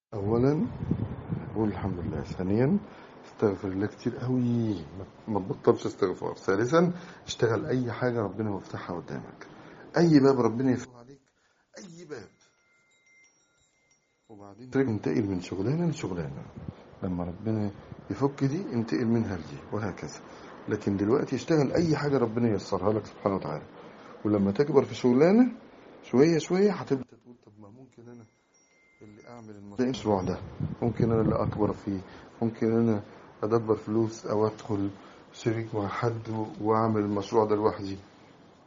اولا قول الحمد لله. ثانيا استغفر الله كتير قوي، ما تبطلش استغفار. ثالثا اشتغل اي حاجه ربنا يفتحها قدامك، اي باب ربنا يفتحه عليك، اي باب. وبعدين انتقل من شغلانه لشغلانه، لما ربنا يفك دي انتقل منها لدي وهكذا. لكن دلوقتي اشتغل اي حاجه ربنا ييسرها لك سبحانه وتعالى. ولما تكبر في شغلانه شويه شويه هتبدا تقول طب ما ممكن انا اللي اعمل المشروع ده، ممكن انا اللي اكبر فيه، ممكن انا ادبر فلوس او ادخل شريك مع حد واعمل المشروع ده لوحدي.